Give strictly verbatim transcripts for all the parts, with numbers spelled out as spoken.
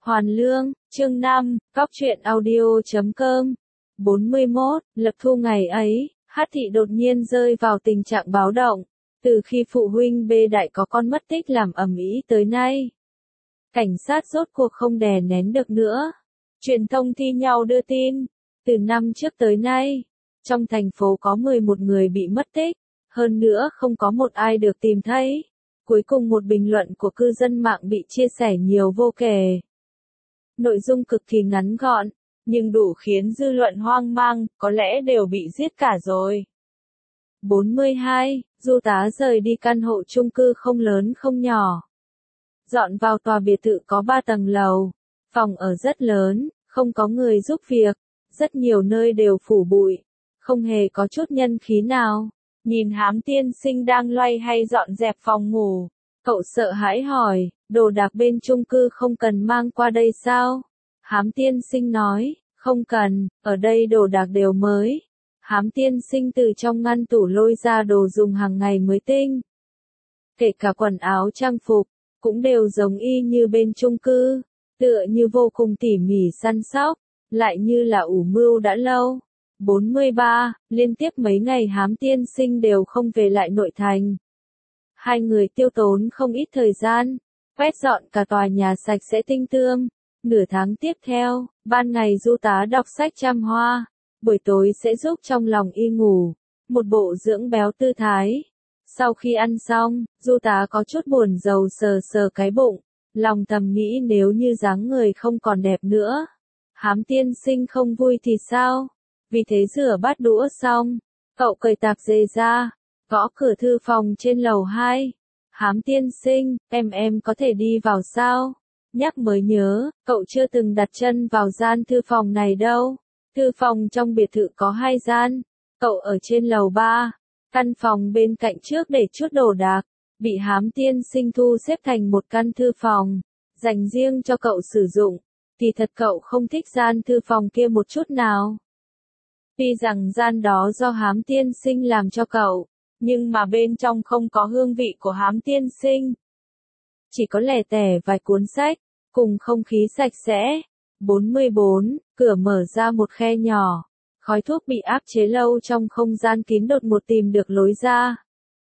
Hoàn Lương, chương năm, Cóc truyện audio chấm com. bốn mươi mốt, Lập Thu ngày ấy, Hát Thị đột nhiên rơi vào tình trạng báo động. Từ khi phụ huynh bê đại có con mất tích làm ầm ĩ tới nay, cảnh sát rốt cuộc không đè nén được nữa. Truyền thông thi nhau đưa tin, từ năm trước tới nay, trong thành phố có mười một người bị mất tích, hơn nữa không có một ai được tìm thấy. Cuối cùng một bình luận của cư dân mạng bị chia sẻ nhiều vô kể. Nội dung cực kỳ ngắn gọn, nhưng đủ khiến dư luận hoang mang, có lẽ đều bị giết cả rồi. bốn mươi hai, Du Tá rời đi căn hộ chung cư không lớn không nhỏ. Dọn vào tòa biệt thự có ba tầng lầu, phòng ở rất lớn, không có người giúp việc, rất nhiều nơi đều phủ bụi, không hề có chút nhân khí nào. Nhìn Hám tiên sinh đang loay hay dọn dẹp phòng ngủ, cậu sợ hãi hỏi, đồ đạc bên chung cư không cần mang qua đây sao? Hám tiên sinh nói, không cần, ở đây đồ đạc đều mới. Hám tiên sinh từ trong ngăn tủ lôi ra đồ dùng hàng ngày mới tinh. Kể cả quần áo trang phục, cũng đều giống y như bên chung cư, tựa như vô cùng tỉ mỉ săn sóc, lại như là ủ mưu đã lâu. bốn mươi ba, liên tiếp mấy ngày Hám tiên sinh đều không về lại nội thành. Hai người tiêu tốn không ít thời gian, quét dọn cả tòa nhà sạch sẽ tinh tươm. Nửa tháng tiếp theo, ban ngày Du Tá đọc sách chăm hoa, buổi tối sẽ giúp trong lòng y ngủ, một bộ dưỡng béo tư thái. Sau khi ăn xong, Du Tá có chút buồn rầu sờ sờ cái bụng, lòng thầm nghĩ nếu như dáng người không còn đẹp nữa, Hám tiên sinh không vui thì sao? Vì thế rửa bát đũa xong, cậu cởi tạp dề ra, gõ cửa thư phòng trên lầu hai. Hám tiên sinh, em em có thể đi vào sao? Nhắc mới nhớ, cậu chưa từng đặt chân vào gian thư phòng này đâu. Thư phòng trong biệt thự có hai gian, cậu ở trên lầu ba, căn phòng bên cạnh trước để chút đồ đạc, bị Hám tiên sinh thu xếp thành một căn thư phòng, dành riêng cho cậu sử dụng. Thì thật cậu không thích gian thư phòng kia một chút nào. Tuy rằng gian đó do Hám tiên sinh làm cho cậu, nhưng mà bên trong không có hương vị của Hám tiên sinh. Chỉ có lẻ tẻ vài cuốn sách, cùng không khí sạch sẽ. bốn mươi bốn, cửa mở ra một khe nhỏ. Khói thuốc bị áp chế lâu trong không gian kín đột ngột tìm được lối ra.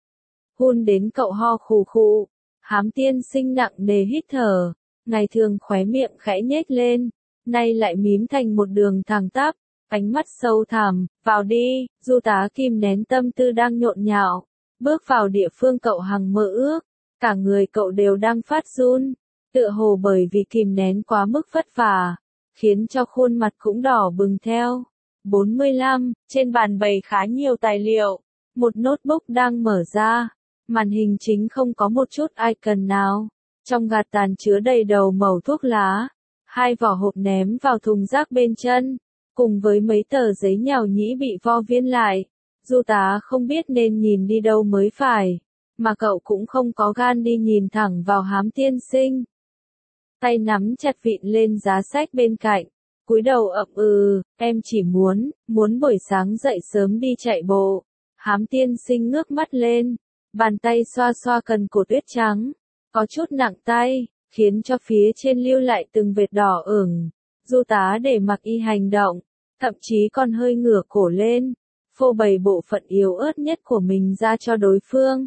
Hun đến cậu ho khù khụ. Hám tiên sinh nặng nề hít thở. Ngày thường khóe miệng khẽ nhếch lên, nay lại mím thành một đường thẳng tắp. Ánh mắt sâu thẳm, vào đi. Du Tá kìm nén tâm tư đang nhộn nhạo, bước vào địa phương cậu hằng mơ ước, cả người cậu đều đang phát run, tựa hồ bởi vì kìm nén quá mức vất vả, khiến cho khuôn mặt cũng đỏ bừng theo. bốn mươi lăm, trên bàn bày khá nhiều tài liệu, một notebook đang mở ra, màn hình chính không có một chút icon nào, trong gạt tàn chứa đầy đầu mẩu thuốc lá, hai vỏ hộp ném vào thùng rác bên chân, cùng với mấy tờ giấy nhàu nhĩ bị vo viên lại. Du Tá không biết nên nhìn đi đâu mới phải, mà cậu cũng không có gan đi nhìn thẳng vào Hám tiên sinh. Tay nắm chặt vịn lên giá sách bên cạnh, cúi đầu ậm ừ, em chỉ muốn, muốn buổi sáng dậy sớm đi chạy bộ. Hám tiên sinh ngước mắt lên, bàn tay xoa xoa cần cổ tuyết trắng, có chút nặng tay, khiến cho phía trên lưu lại từng vệt đỏ ửng. Du Tá để mặc y hành động, thậm chí còn hơi ngửa cổ lên, phô bày bộ phận yếu ớt nhất của mình ra cho đối phương.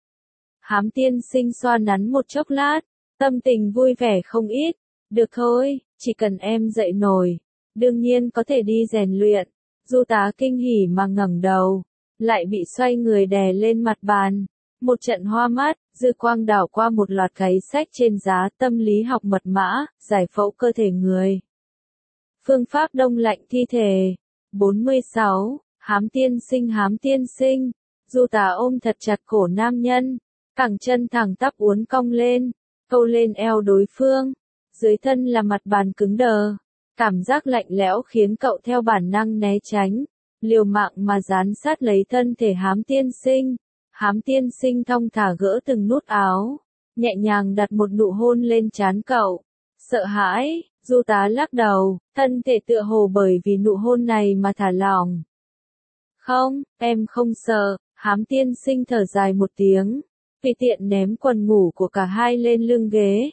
Hám tiên sinh xoa nắn một chốc lát, tâm tình vui vẻ không ít. Được thôi, chỉ cần em dậy nổi, đương nhiên có thể đi rèn luyện. Du Tá kinh hỉ mà ngẩng đầu, lại bị xoay người đè lên mặt bàn. Một trận hoa mắt, dư quang đảo qua một loạt cái sách trên giá tâm lý học mật mã, giải phẫu cơ thể người. Phương pháp đông lạnh thi thể. bốn mươi sáu, Hám tiên sinh Hám tiên sinh. Du Tá ôm thật chặt cổ nam nhân, cẳng chân thẳng tắp uốn cong lên, câu lên eo đối phương. Dưới thân là mặt bàn cứng đờ. Cảm giác lạnh lẽo khiến cậu theo bản năng né tránh, liều mạng mà dán sát lấy thân thể Hám tiên sinh. Hám tiên sinh thong thả gỡ từng nút áo, nhẹ nhàng đặt một nụ hôn lên trán cậu. Sợ hãi, Du Tá lắc đầu, thân thể tựa hồ bởi vì nụ hôn này mà thả lỏng. Không, em không sợ. Hám tiên sinh thở dài một tiếng, tùy tiện ném quần ngủ của cả hai lên lưng ghế.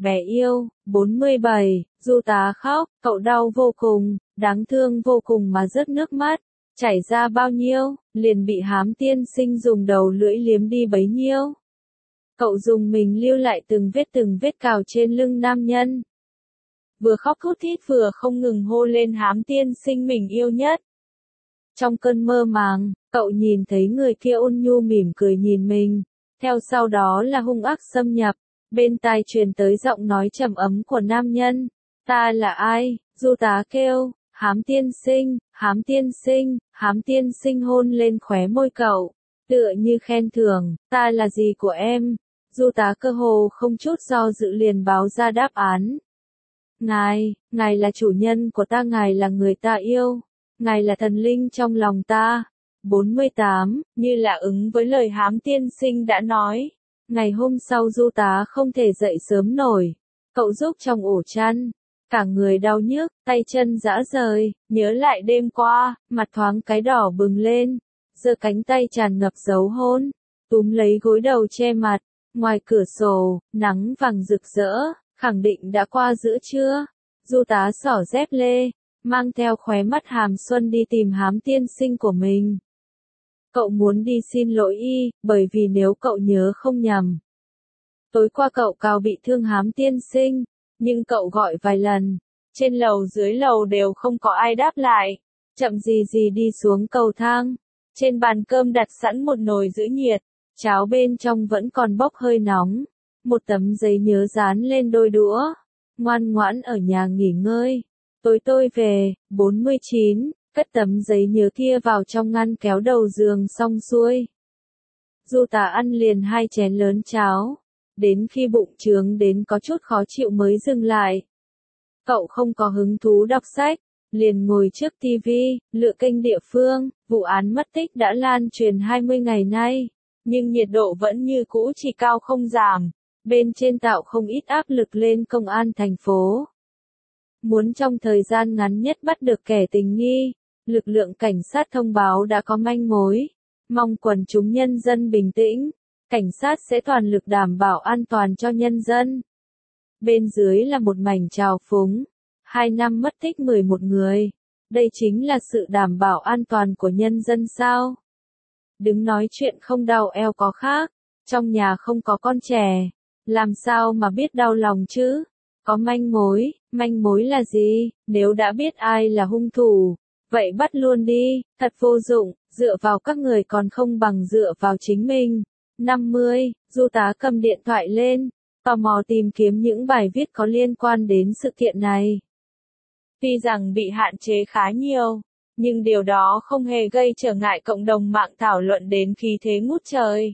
bé yêu. bốn mươi bảy, Du Tá khóc, cậu đau vô cùng, đáng thương vô cùng mà rớt nước mắt. Chảy ra bao nhiêu, liền bị Hám tiên sinh dùng đầu lưỡi liếm đi bấy nhiêu. Cậu dùng mình lưu lại từng vết từng vết cào trên lưng nam nhân. Vừa khóc thút thít vừa không ngừng hô lên Hám tiên sinh mình yêu nhất. Trong cơn mơ màng, cậu nhìn thấy người kia ôn nhu mỉm cười nhìn mình, theo sau đó là hung ác xâm nhập, bên tai truyền tới giọng nói trầm ấm của nam nhân. Ta là ai? Du Tá kêu, Hám tiên sinh, Hám tiên sinh, Hám tiên sinh hôn lên khóe môi cậu, tựa như khen thưởng, ta là gì của em? Du Tá cơ hồ không chút do dự liền báo ra đáp án. Ngài, ngài là chủ nhân của ta, ngài là người ta yêu, ngài là thần linh trong lòng ta. bốn mươi tám, như là ứng với lời Hám tiên sinh đã nói. Ngày hôm sau Du Tá không thể dậy sớm nổi, cậu rúc trong ổ chăn, cả người đau nhức, tay chân rã rời, nhớ lại đêm qua, mặt thoáng cái đỏ bừng lên, giơ cánh tay tràn ngập dấu hôn, túm lấy gối đầu che mặt. Ngoài cửa sổ, nắng vàng rực rỡ, khẳng định đã qua giữa trưa. Du Tá xỏ dép lê, mang theo khóe mắt hàm xuân đi tìm Hám tiên sinh của mình. Cậu muốn đi xin lỗi y, bởi vì nếu cậu nhớ không nhầm, tối qua cậu cào bị thương Hám tiên sinh, nhưng cậu gọi vài lần, trên lầu dưới lầu đều không có ai đáp lại. Chậm gì gì đi xuống cầu thang, trên bàn cơm đặt sẵn một nồi giữ nhiệt, cháo bên trong vẫn còn bốc hơi nóng, một tấm giấy nhớ dán lên đôi đũa. Ngoan ngoãn ở nhà nghỉ ngơi, tối tôi về. bốn mươi chín, cất tấm giấy nhớ kia vào trong ngăn kéo đầu giường xong xuôi. Du Tá ăn liền hai chén lớn cháo, đến khi bụng trướng đến có chút khó chịu mới dừng lại. Cậu không có hứng thú đọc sách, liền ngồi trước tivi, lựa kênh địa phương. Vụ án mất tích đã lan truyền hai mươi ngày nay, nhưng nhiệt độ vẫn như cũ chỉ cao không giảm. Bên trên tạo không ít áp lực lên công an thành phố. Muốn trong thời gian ngắn nhất bắt được kẻ tình nghi, lực lượng cảnh sát thông báo đã có manh mối. Mong quần chúng nhân dân bình tĩnh, cảnh sát sẽ toàn lực đảm bảo an toàn cho nhân dân. Bên dưới là một mảnh trào phúng. Hai năm mất tích mười một người. Đây chính là sự đảm bảo an toàn của nhân dân sao? Đứng nói chuyện không đau eo có khác. Trong nhà không có con trẻ, làm sao mà biết đau lòng chứ? Có manh mối, manh mối là gì? Nếu đã biết ai là hung thủ, vậy bắt luôn đi, thật vô dụng, dựa vào các người còn không bằng dựa vào chính mình. năm mươi, Du Tá cầm điện thoại lên, tò mò tìm kiếm những bài viết có liên quan đến sự kiện này. Tuy rằng bị hạn chế khá nhiều, nhưng điều đó không hề gây trở ngại cộng đồng mạng thảo luận đến khí thế ngút trời.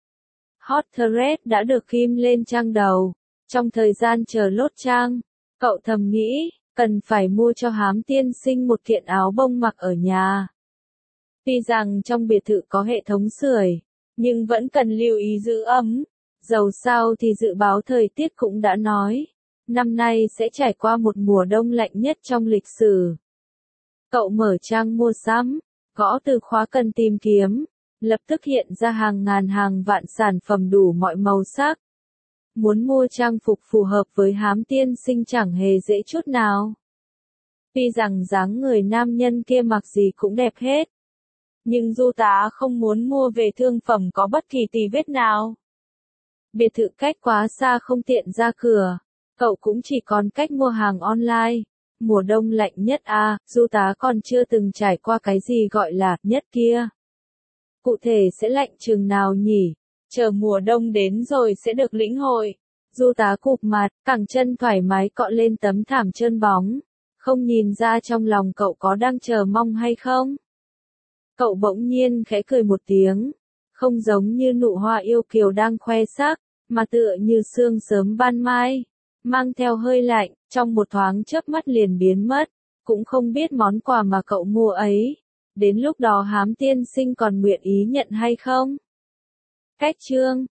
Hot Thread đã được ghim lên trang đầu. Trong thời gian chờ lốt trang, cậu thầm nghĩ, cần phải mua cho Hám tiên sinh một kiện áo bông mặc ở nhà. Tuy rằng trong biệt thự có hệ thống sưởi, nhưng vẫn cần lưu ý giữ ấm. Dầu sao thì dự báo thời tiết cũng đã nói, năm nay sẽ trải qua một mùa đông lạnh nhất trong lịch sử. Cậu mở trang mua sắm, gõ từ khóa cần tìm kiếm, lập tức hiện ra hàng ngàn hàng vạn sản phẩm đủ mọi màu sắc. Muốn mua trang phục phù hợp với Hám tiên sinh chẳng hề dễ chút nào. Tuy rằng dáng người nam nhân kia mặc gì cũng đẹp hết, nhưng Du Tá không muốn mua về thương phẩm có bất kỳ tì vết nào. Biệt thự cách quá xa không tiện ra cửa, cậu cũng chỉ còn cách mua hàng online. Mùa đông lạnh nhất à, Du Tá còn chưa từng trải qua cái gì gọi là nhất kia. Cụ thể sẽ lạnh chừng nào nhỉ? Chờ mùa đông đến rồi sẽ được lĩnh hội. Du Tá cụp mặt, cẳng chân thoải mái cọ lên tấm thảm trơn bóng. Không nhìn ra trong lòng cậu có đang chờ mong hay không? Cậu bỗng nhiên khẽ cười một tiếng. Không giống như nụ hoa yêu kiều đang khoe sắc, mà tựa như sương sớm ban mai. Mang theo hơi lạnh, trong một thoáng chớp mắt liền biến mất. Cũng không biết món quà mà cậu mua ấy, đến lúc đó Hám tiên sinh còn nguyện ý nhận hay không? Cách chương